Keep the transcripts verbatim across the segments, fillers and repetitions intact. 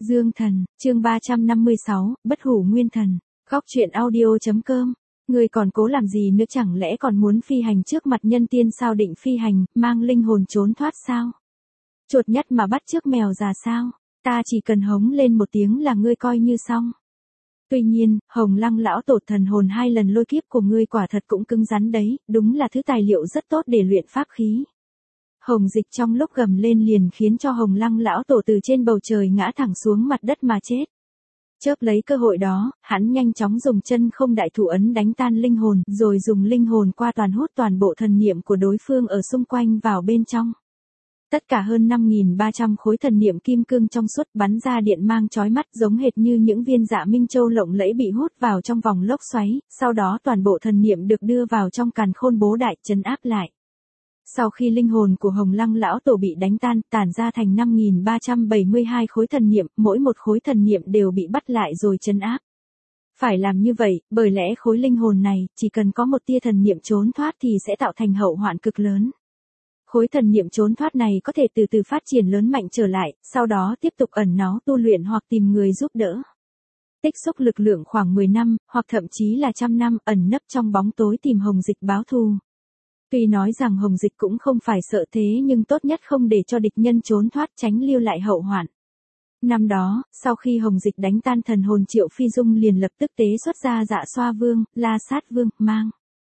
Dương Thần, chương ba trăm năm mươi sáu, Bất Hủ Nguyên Thần. Góc truyện audio.com. Ngươi còn cố làm gì nữa, chẳng lẽ còn muốn phi hành trước mặt nhân tiên sao? Định phi hành, mang linh hồn trốn thoát sao? Chuột nhắt mà bắt trước mèo già sao? Ta chỉ cần hống lên một tiếng là ngươi coi như xong. Tuy nhiên, Hồng Lăng lão tổ thần hồn hai lần lôi kiếp của ngươi quả thật cũng cứng rắn đấy, đúng là thứ tài liệu rất tốt để luyện pháp khí. Hồng Dịch trong lúc gầm lên liền khiến cho Hồng Lăng lão tổ từ trên bầu trời ngã thẳng xuống mặt đất mà chết. Chớp lấy cơ hội đó, hắn nhanh chóng dùng chân không đại thủ ấn đánh tan linh hồn, rồi dùng linh hồn qua toàn hút toàn bộ thần niệm của đối phương ở xung quanh vào bên trong. Tất cả hơn năm nghìn ba trăm khối thần niệm kim cương trong suốt bắn ra điện mang chói mắt, giống hệt như những viên dạ minh châu lộng lẫy bị hút vào trong vòng lốc xoáy, sau đó toàn bộ thần niệm được đưa vào trong càn khôn bố đại trấn áp lại. Sau khi linh hồn của Hồng Lăng lão tổ bị đánh tan, tản ra thành năm nghìn ba trăm bảy mươi hai khối thần niệm, mỗi một khối thần niệm đều bị bắt lại rồi trấn áp. Phải làm như vậy, bởi lẽ khối linh hồn này, chỉ cần có một tia thần niệm trốn thoát thì sẽ tạo thành hậu hoạn cực lớn. Khối thần niệm trốn thoát này có thể từ từ phát triển lớn mạnh trở lại, sau đó tiếp tục ẩn náu tu luyện hoặc tìm người giúp đỡ. Tích xúc lực lượng khoảng mười năm, hoặc thậm chí là trăm năm, ẩn nấp trong bóng tối tìm Hồng Dịch báo thù. Tuy nói rằng Hồng Dịch cũng không phải sợ thế, nhưng tốt nhất không để cho địch nhân trốn thoát, tránh lưu lại hậu hoạn. Năm đó, sau khi Hồng Dịch đánh tan thần hồn Triệu Phi Dung liền lập tức tế xuất ra Dạ Xoa Vương, La Sát Vương, mang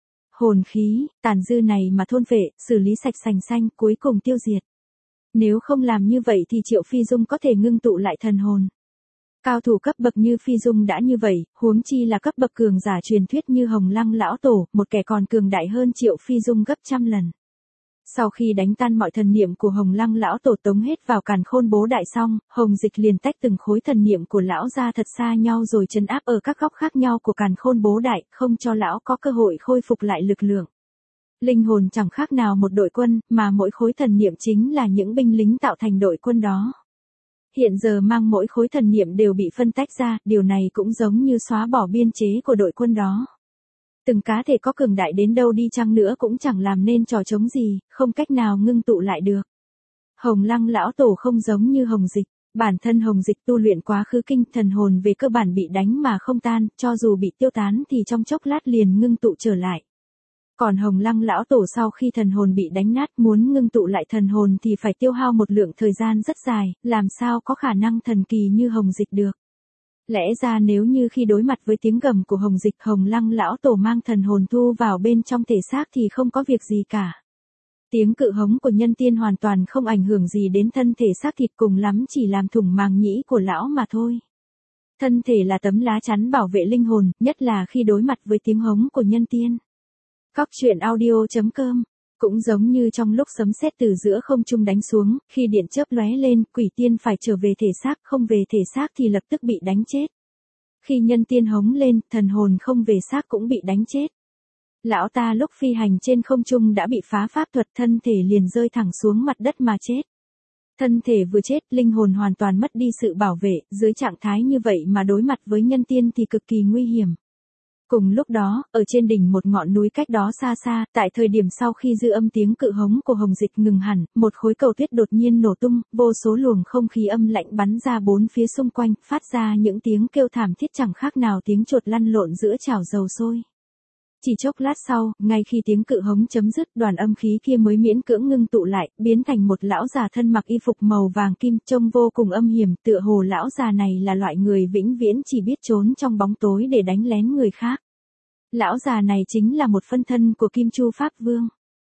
hồn khí, tàn dư này mà thôn phệ, xử lý sạch sành xanh, cuối cùng tiêu diệt. Nếu không làm như vậy thì Triệu Phi Dung có thể ngưng tụ lại thần hồn. Cao thủ cấp bậc như Phi Dung đã như vậy, huống chi là cấp bậc cường giả truyền thuyết như Hồng Lăng lão tổ, một kẻ còn cường đại hơn Triệu Phi Dung gấp trăm lần. Sau khi đánh tan mọi thần niệm của Hồng Lăng lão tổ tống hết vào càn khôn bố đại xong, Hồng Dịch liền tách từng khối thần niệm của lão ra thật xa nhau rồi trấn áp ở các góc khác nhau của càn khôn bố đại, không cho lão có cơ hội khôi phục lại lực lượng. Linh hồn chẳng khác nào một đội quân, mà mỗi khối thần niệm chính là những binh lính tạo thành đội quân đó. Hiện giờ mang mỗi khối thần niệm đều bị phân tách ra, điều này cũng giống như xóa bỏ biên chế của đội quân đó. Từng cá thể có cường đại đến đâu đi chăng nữa cũng chẳng làm nên trò trống gì, không cách nào ngưng tụ lại được. Hồng Lăng lão tổ không giống như Hồng Dịch, bản thân Hồng Dịch tu luyện quá khứ kinh, thần hồn về cơ bản bị đánh mà không tan, cho dù bị tiêu tán thì trong chốc lát liền ngưng tụ trở lại. Còn Hồng Lăng lão tổ sau khi thần hồn bị đánh nát, muốn ngưng tụ lại thần hồn thì phải tiêu hao một lượng thời gian rất dài, làm sao có khả năng thần kỳ như Hồng Dịch được. Lẽ ra nếu như khi đối mặt với tiếng gầm của Hồng Dịch, Hồng Lăng lão tổ mang thần hồn thu vào bên trong thể xác thì không có việc gì cả. Tiếng cự hống của nhân tiên hoàn toàn không ảnh hưởng gì đến thân thể xác thịt, cùng lắm chỉ làm thủng màng nhĩ của lão mà thôi. Thân thể là tấm lá chắn bảo vệ linh hồn, nhất là khi đối mặt với tiếng hống của nhân tiên. Góc truyện audio.com. Cũng giống như trong lúc sấm sét từ giữa không trung đánh xuống, khi điện chớp lóe lên, quỷ tiên phải trở về thể xác, không về thể xác thì lập tức bị đánh chết. Khi nhân tiên hống lên, thần hồn không về xác cũng bị đánh chết. Lão ta lúc phi hành trên không trung đã bị phá pháp thuật, thân thể liền rơi thẳng xuống mặt đất mà chết. Thân thể vừa chết, linh hồn hoàn toàn mất đi sự bảo vệ, dưới trạng thái như vậy mà đối mặt với nhân tiên thì cực kỳ nguy hiểm. Cùng lúc đó, ở trên đỉnh một ngọn núi cách đó xa xa, tại thời điểm sau khi dư âm tiếng cự hống của Hồng Dịch ngừng hẳn, một khối cầu tuyết đột nhiên nổ tung, vô số luồng không khí âm lạnh bắn ra bốn phía xung quanh, phát ra những tiếng kêu thảm thiết chẳng khác nào tiếng chuột lăn lộn giữa chảo dầu sôi. Chỉ chốc lát sau, ngay khi tiếng cự hống chấm dứt, đoàn âm khí kia mới miễn cưỡng ngưng tụ lại, biến thành một lão già thân mặc y phục màu vàng kim, trông vô cùng âm hiểm, tựa hồ lão già này là loại người vĩnh viễn chỉ biết trốn trong bóng tối để đánh lén người khác. Lão già này chính là một phân thân của Kim Chu Pháp Vương.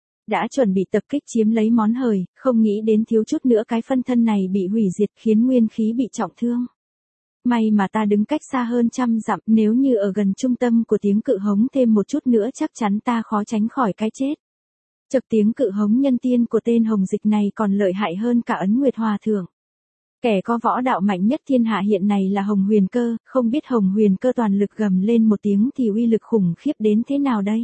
Đã chuẩn bị tập kích chiếm lấy món hời, không nghĩ đến thiếu chút nữa cái phân thân này bị hủy diệt, khiến nguyên khí bị trọng thương. May mà ta đứng cách xa hơn trăm dặm, nếu như ở gần trung tâm của tiếng cự hống thêm một chút nữa chắc chắn ta khó tránh khỏi cái chết. Chợt tiếng cự hống nhân tiên của tên Hồng Dịch này còn lợi hại hơn cả Ấn Nguyệt Hòa Thượng. Kẻ có võ đạo mạnh nhất thiên hạ hiện này là Hồng Huyền Cơ, không biết Hồng Huyền Cơ toàn lực gầm lên một tiếng thì uy lực khủng khiếp đến thế nào đây.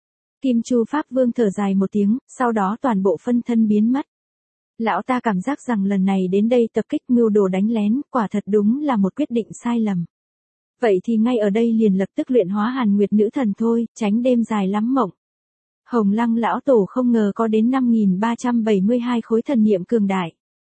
Kim Chu Pháp Vương thở dài một tiếng, sau đó toàn bộ phân thân biến mất. Lão ta cảm giác rằng lần này đến đây tập kích mưu đồ đánh lén, quả thật đúng là một quyết định sai lầm. Vậy thì ngay ở đây liền lập tức luyện hóa Hàn Nguyệt Nữ Thần thôi, tránh đêm dài lắm mộng. Hồng Lăng lão tổ không ngờ có đến năm nghìn ba trăm bảy mươi hai khối thần niệm cường đại.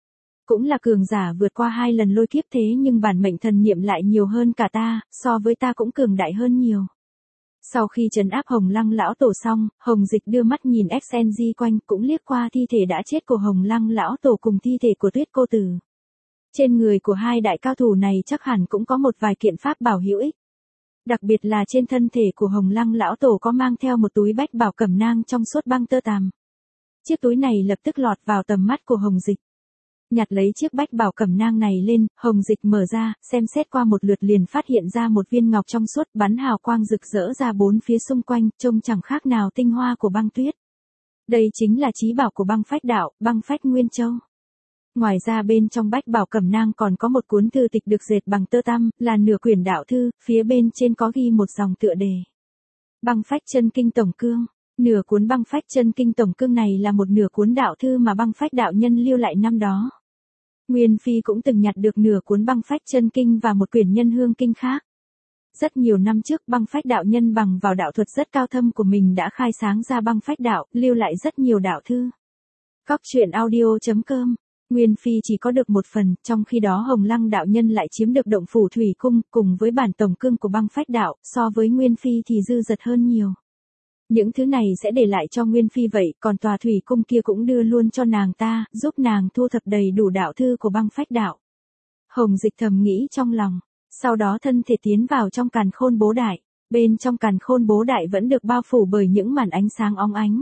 Cũng là cường giả vượt qua hai lần lôi kiếp thế nhưng bản mệnh thần niệm lại nhiều hơn cả ta, so với ta cũng cường đại hơn nhiều. Sau khi trấn áp Hồng Lăng lão tổ xong, Hồng Dịch đưa mắt nhìn ích en giê quanh cũng liếc qua thi thể đã chết của Hồng Lăng lão tổ cùng thi thể của Tuyết cô tử. Trên người của hai đại cao thủ này chắc hẳn cũng có một vài kiện pháp bảo hữu ích. Đặc biệt là trên thân thể của Hồng Lăng lão tổ có mang theo một túi bách bảo cẩm nang trong suốt băng tơ tằm. Chiếc túi này lập tức lọt vào tầm mắt của Hồng Dịch. Nhặt lấy chiếc bách bảo cẩm nang này lên, Hồng Dịch mở ra, xem xét qua một lượt liền phát hiện ra một viên ngọc trong suốt bắn hào quang rực rỡ ra bốn phía xung quanh, trông chẳng khác nào tinh hoa của băng tuyết. Đây chính là chí bảo của băng phách đạo, băng phách Nguyên Châu. Ngoài ra bên trong bách bảo cẩm nang còn có một cuốn thư tịch được dệt bằng tơ tăm, là nửa quyển đạo thư, phía bên trên có ghi một dòng tựa đề. Băng phách chân kinh tổng cương. Nửa cuốn băng phách chân kinh tổng cương này là một nửa cuốn đạo thư mà băng phách đạo nhân lưu lại năm đó. Nguyên Phi cũng từng nhặt được nửa cuốn băng phách chân kinh và một quyển nhân hương kinh khác. Rất nhiều năm trước băng phách đạo nhân bằng vào đạo thuật rất cao thâm của mình đã khai sáng ra băng phách đạo, lưu lại rất nhiều đạo thư. Cóc truyện audio chấm com. Nguyên Phi chỉ có được một phần, trong khi đó Hồng Lăng đạo nhân lại chiếm được động phủ thủy cung, cùng với bản tổng cương của băng phách đạo, so với Nguyên Phi thì dư dật hơn nhiều. Những thứ này sẽ để lại cho Nguyên Phi vậy, còn tòa thủy cung kia cũng đưa luôn cho nàng ta, giúp nàng thu thập đầy đủ đạo thư của băng phách đạo. Hồng Dịch thầm nghĩ trong lòng, sau đó thân thể tiến vào trong càn khôn bố đại, bên trong càn khôn bố đại vẫn được bao phủ bởi những màn ánh sáng óng ánh.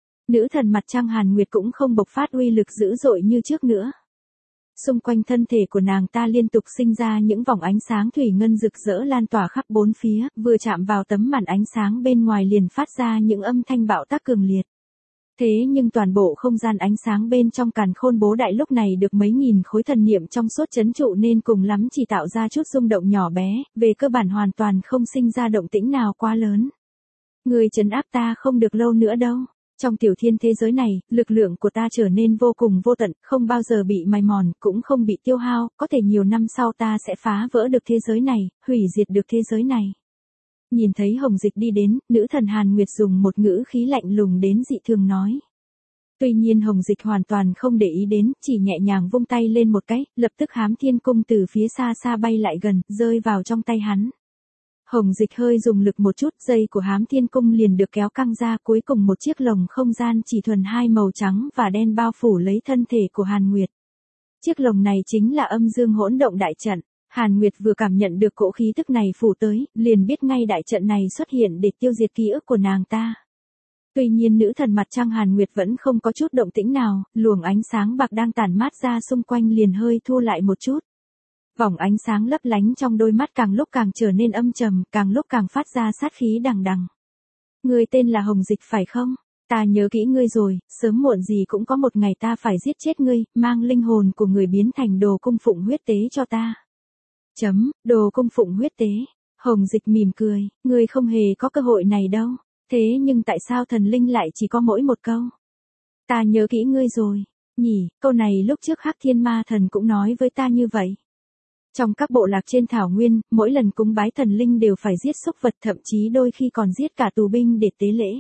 Nữ thần mặt trăng Hàn Nguyệt cũng không bộc phát uy lực dữ dội như trước nữa. Xung quanh thân thể của nàng ta liên tục sinh ra những vòng ánh sáng thủy ngân rực rỡ lan tỏa khắp bốn phía, vừa chạm vào tấm màn ánh sáng bên ngoài liền phát ra những âm thanh bạo tác cường liệt. Thế nhưng toàn bộ không gian ánh sáng bên trong càn khôn bố đại lúc này được mấy nghìn khối thần niệm trong suốt trấn trụ nên cùng lắm chỉ tạo ra chút rung động nhỏ bé, về cơ bản hoàn toàn không sinh ra động tĩnh nào quá lớn. Người trấn áp ta không được lâu nữa đâu. Trong tiểu thiên thế giới này, lực lượng của ta trở nên vô cùng vô tận, không bao giờ bị mài mòn, cũng không bị tiêu hao, có thể nhiều năm sau ta sẽ phá vỡ được thế giới này, hủy diệt được thế giới này. Nhìn thấy Hồng Dịch đi đến, nữ thần Hàn Nguyệt dùng một ngữ khí lạnh lùng đến dị thường nói. Tuy nhiên Hồng Dịch hoàn toàn không để ý đến, chỉ nhẹ nhàng vung tay lên một cái, lập tức Hám Thiên Cung từ phía xa xa bay lại gần, rơi vào trong tay hắn. Hồng Dịch hơi dùng lực một chút, dây của Hám Thiên Cung liền được kéo căng ra, cuối cùng một chiếc lồng không gian chỉ thuần hai màu trắng và đen bao phủ lấy thân thể của Hàn Nguyệt. Chiếc lồng này chính là âm dương hỗn động đại trận. Hàn Nguyệt vừa cảm nhận được cỗ khí tức này phủ tới, liền biết ngay đại trận này xuất hiện để tiêu diệt ký ức của nàng ta. Tuy nhiên nữ thần mặt trăng Hàn Nguyệt vẫn không có chút động tĩnh nào, luồng ánh sáng bạc đang tản mát ra xung quanh liền hơi thu lại một chút. Vòng ánh sáng lấp lánh trong đôi mắt càng lúc càng trở nên âm trầm, càng lúc càng phát ra sát khí đằng đằng. Ngươi tên là Hồng Dịch phải không? Ta nhớ kỹ ngươi rồi, sớm muộn gì cũng có một ngày ta phải giết chết ngươi, mang linh hồn của người biến thành đồ cung phụng huyết tế cho ta. Chấm, đồ cung phụng huyết tế. Hồng Dịch mỉm cười, ngươi không hề có cơ hội này đâu. Thế nhưng tại sao thần linh lại chỉ có mỗi một câu? Ta nhớ kỹ ngươi rồi. Nhỉ, câu này lúc trước Hắc Thiên Ma Thần cũng nói với ta như vậy. Trong các bộ lạc trên thảo nguyên, mỗi lần cúng bái thần linh đều phải giết súc vật, thậm chí đôi khi còn giết cả tù binh để tế lễ.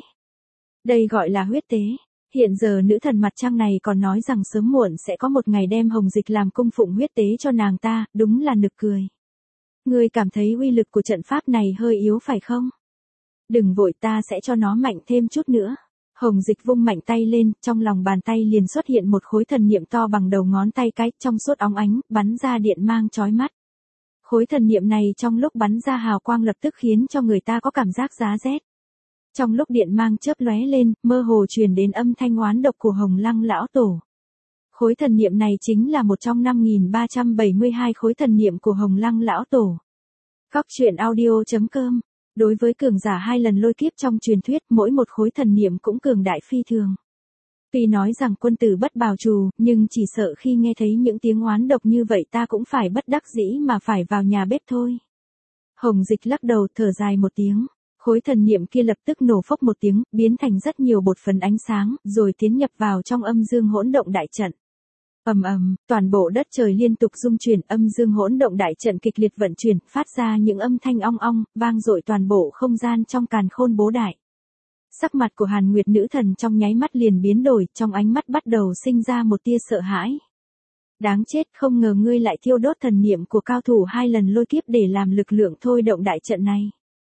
Đây gọi là huyết tế. Hiện giờ nữ thần mặt trăng này còn nói rằng sớm muộn sẽ có một ngày đem Hồng Dịch làm cung phụng huyết tế cho nàng ta, đúng là nực cười. Ngươi cảm thấy uy lực của trận pháp này hơi yếu phải không? Đừng vội, ta sẽ cho nó mạnh thêm chút nữa. Hồng Dịch vung mạnh tay lên, trong lòng bàn tay liền xuất hiện một khối thần niệm to bằng đầu ngón tay cái, trong suốt óng ánh, bắn ra điện mang chói mắt. Khối thần niệm này trong lúc bắn ra hào quang lập tức khiến cho người ta có cảm giác giá rét. Trong lúc điện mang chớp lóe lên, mơ hồ truyền đến âm thanh oán độc của Hồng Lăng lão tổ. Khối thần niệm này chính là một trong năm nghìn ba trăm bảy mươi hai khối thần niệm của Hồng Lăng lão tổ. Cóc truyện audio chấm com. Đối với cường giả hai lần lôi kiếp trong truyền thuyết, mỗi một khối thần niệm cũng cường đại phi thường. Tuy nói rằng quân tử bất bào trù, nhưng chỉ sợ khi nghe thấy những tiếng oán độc như vậy ta cũng phải bất đắc dĩ mà phải vào nhà bếp thôi. Hồng Dịch lắc đầu thở dài một tiếng. Khối thần niệm kia lập tức nổ phốc một tiếng, biến thành rất nhiều bột phấn ánh sáng, rồi tiến nhập vào trong âm dương hỗn động đại trận. Ầm ầm, toàn bộ đất trời liên tục rung chuyển, âm dương hỗn động đại trận kịch liệt vận chuyển, phát ra những âm thanh ong ong, vang dội toàn bộ không gian trong càn khôn bố đại. Sắc mặt của Hàn Nguyệt nữ thần trong nháy mắt liền biến đổi, trong ánh mắt bắt đầu sinh ra một tia sợ hãi. Đáng chết, không ngờ ngươi lại thiêu đốt thần niệm của cao thủ hai lần lôi kiếp để làm lực lượng thôi động đại trận này.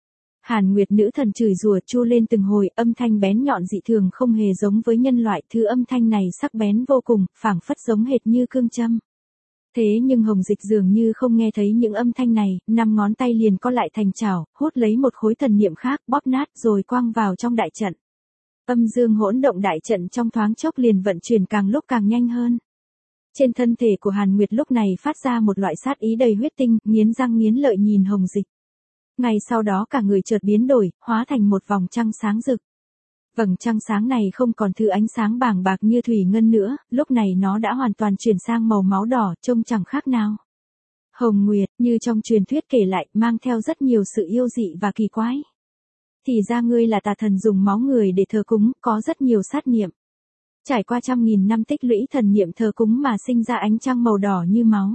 Hàn Nguyệt nữ thần chửi rủa chu lên từng hồi, âm thanh bén nhọn dị thường không hề giống với nhân loại, thứ âm thanh này sắc bén vô cùng, phảng phất giống hệt như cương châm. Thế nhưng Hồng Dịch dường như không nghe thấy những âm thanh này, năm ngón tay liền co lại thành chảo, hút lấy một khối thần niệm khác, bóp nát rồi quăng vào trong đại trận. Âm dương hỗn động đại trận trong thoáng chốc liền vận chuyển càng lúc càng nhanh hơn. Trên thân thể của Hàn Nguyệt lúc này phát ra một loại sát ý đầy huyết tinh, nghiến răng nghiến lợi nhìn Hồng Dịch. Ngay sau đó cả người chợt biến đổi, hóa thành một vòng trăng sáng rực. Vầng trăng sáng này không còn thứ ánh sáng bàng bạc như thủy ngân nữa, lúc này nó đã hoàn toàn chuyển sang màu máu đỏ, trông chẳng khác nào. Hồng Nguyệt, như trong truyền thuyết kể lại, mang theo rất nhiều sự yêu dị và kỳ quái. Thì ra ngươi là tà thần dùng máu người để thờ cúng, có rất nhiều sát niệm. Trải qua trăm nghìn năm tích lũy thần niệm thờ cúng mà sinh ra ánh trăng màu đỏ như máu.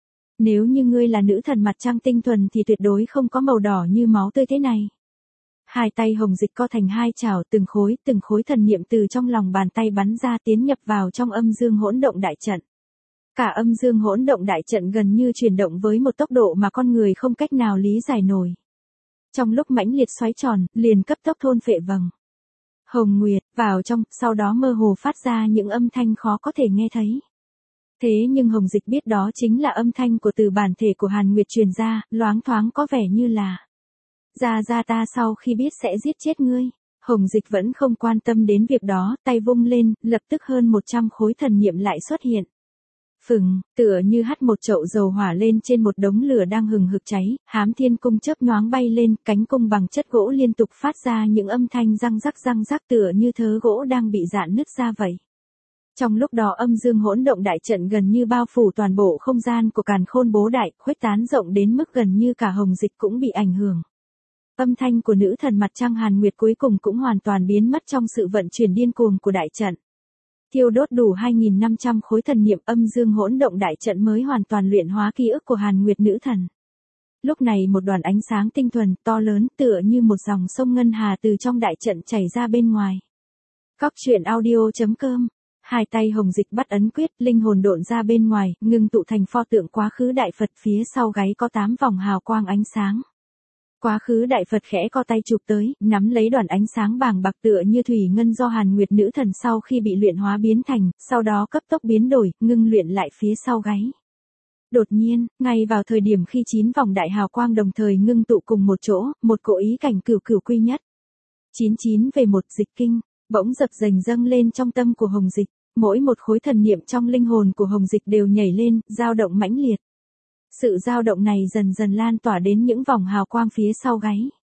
Nếu như ngươi là nữ thần mặt trăng tinh thuần thì tuyệt đối không có màu đỏ như máu tươi thế này. Hai tay Hồng Dịch co thành hai chảo, từng khối, từng khối thần niệm từ trong lòng bàn tay bắn ra tiến nhập vào trong âm dương hỗn động đại trận. Cả âm dương hỗn động đại trận gần như chuyển động với một tốc độ mà con người không cách nào lý giải nổi. Trong lúc mãnh liệt xoáy tròn, liền cấp tốc thôn phệ vầng Hồng Nguyệt vào trong, sau đó mơ hồ phát ra những âm thanh khó có thể nghe thấy. Thế nhưng Hồng Dịch biết đó chính là âm thanh của từ bản thể của Hàn Nguyệt truyền ra, loáng thoáng có vẻ như là Ra ra ta sau khi biết sẽ giết chết ngươi. Hồng Dịch vẫn không quan tâm đến việc đó, tay vung lên, lập tức hơn một trăm khối thần niệm lại xuất hiện. Phừng, tựa như hắt một chậu dầu hỏa lên trên một đống lửa đang hừng hực cháy, Hám Thiên Cung chớp nhoáng bay lên, cánh cung bằng chất gỗ liên tục phát ra những âm thanh răng rắc răng rắc tựa như thớ gỗ đang bị rạn nứt ra vậy. Trong lúc đó âm dương hỗn động đại trận gần như bao phủ toàn bộ không gian của Càn Khôn Bố Đại, khuếch tán rộng đến mức gần như cả Hồng Dịch cũng bị ảnh hưởng. Âm thanh của nữ thần mặt trăng Hàn Nguyệt cuối cùng cũng hoàn toàn biến mất trong sự vận chuyển điên cuồng của đại trận. Thiêu đốt đủ hai nghìn năm trăm khối thần niệm, âm dương hỗn động đại trận mới hoàn toàn luyện hóa ký ức của Hàn Nguyệt nữ thần. Lúc này một đoàn ánh sáng tinh thuần, to lớn, tựa như một dòng sông ngân hà từ trong đại trận chảy ra bên ngoài. Cóc truyện audio chấm com. Hai tay Hồng Dịch bắt ấn quyết, linh hồn độn ra bên ngoài, ngưng tụ thành pho tượng quá khứ đại Phật, phía sau gáy có tám vòng hào quang ánh sáng. Quá khứ đại Phật khẽ co tay chụp tới, nắm lấy đoàn ánh sáng bàng bạc tựa như thủy ngân do Hàn Nguyệt nữ thần sau khi bị luyện hóa biến thành, sau đó cấp tốc biến đổi, ngưng luyện lại phía sau gáy. Đột nhiên, ngay vào thời điểm khi chín vòng đại hào quang đồng thời ngưng tụ cùng một chỗ, một cỗ ý cảnh cửu cửu quy nhất. chín chín về một dịch kinh, bỗng dập dềnh dâng lên trong tâm của Hồng Dịch, mỗi một khối thần niệm trong linh hồn của Hồng Dịch đều nhảy lên, dao động mãnh liệt. Sự dao động này dần dần lan tỏa đến những vòng hào quang phía sau gáy.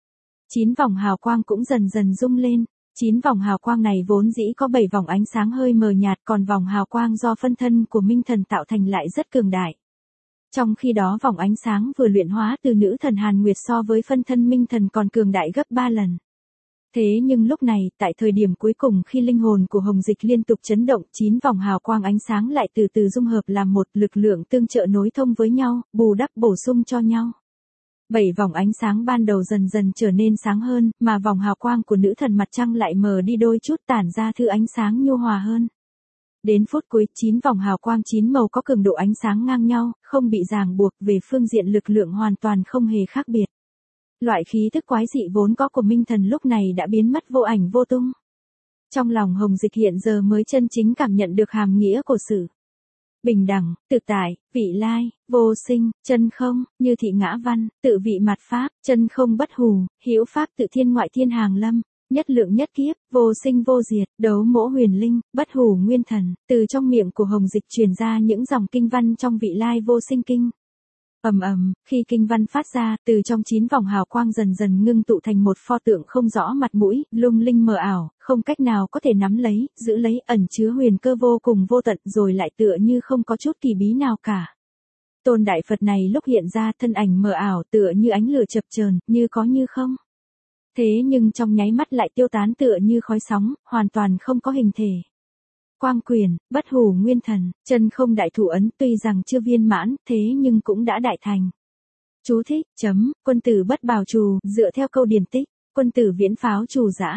Chín vòng hào quang cũng dần dần rung lên. Chín vòng hào quang này vốn dĩ có bảy vòng ánh sáng hơi mờ nhạt, còn vòng hào quang do phân thân của Minh Thần tạo thành lại rất cường đại. Trong khi đó vòng ánh sáng vừa luyện hóa từ nữ thần Hàn Nguyệt so với phân thân Minh Thần còn cường đại gấp ba lần. Thế nhưng lúc này, tại thời điểm cuối cùng khi linh hồn của Hồng Dịch liên tục chấn động, chín vòng hào quang ánh sáng lại từ từ dung hợp làm một, lực lượng tương trợ nối thông với nhau, bù đắp bổ sung cho nhau. Bảy vòng ánh sáng ban đầu dần dần trở nên sáng hơn, mà vòng hào quang của nữ thần mặt trăng lại mờ đi đôi chút, tản ra thứ ánh sáng nhu hòa hơn. Đến phút cuối, chín vòng hào quang chín màu có cường độ ánh sáng ngang nhau, không bị ràng buộc, về phương diện lực lượng hoàn toàn không hề khác biệt. Loại khí tức quái dị vốn có của Minh Thần lúc này đã biến mất vô ảnh vô tung. Trong lòng Hồng Dịch hiện giờ mới chân chính cảm nhận được hàm nghĩa của sự bình đẳng, tự tại, vị lai, vô sinh, chân không, như thị ngã văn, tự vị mạt pháp, chân không bất hủ, hữu pháp tự thiên ngoại thiên hàng lâm, nhất lượng nhất kiếp, vô sinh vô diệt, đấu mỗ huyền linh, bất hủ nguyên thần. Từ trong miệng của Hồng Dịch truyền ra những dòng kinh văn trong vị lai vô sinh kinh. Ầm ầm, khi kinh văn phát ra, từ trong chín vòng hào quang dần dần ngưng tụ thành một pho tượng không rõ mặt mũi, lung linh mờ ảo, không cách nào có thể nắm lấy, giữ lấy, ẩn chứa huyền cơ vô cùng vô tận, rồi lại tựa như không có chút kỳ bí nào cả. Tôn đại Phật này lúc hiện ra, thân ảnh mờ ảo tựa như ánh lửa chập chờn, như có như không. Thế nhưng trong nháy mắt lại tiêu tán tựa như khói sóng, hoàn toàn không có hình thể. Quang quyền, bất hủ nguyên thần, chân không đại thủ ấn tuy rằng chưa viên mãn, thế nhưng cũng đã đại thành. Chú thích, chấm, quân tử bất bào trù, dựa theo câu điển tích, quân tử viễn pháo trù dã.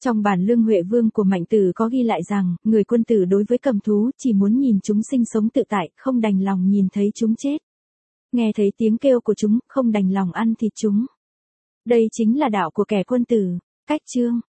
Trong bản Lương Huệ Vương của Mạnh Tử có ghi lại rằng, người quân tử đối với cầm thú chỉ muốn nhìn chúng sinh sống tự tại, không đành lòng nhìn thấy chúng chết. Nghe thấy tiếng kêu của chúng, không đành lòng ăn thịt chúng. Đây chính là đạo của kẻ quân tử. Cách chương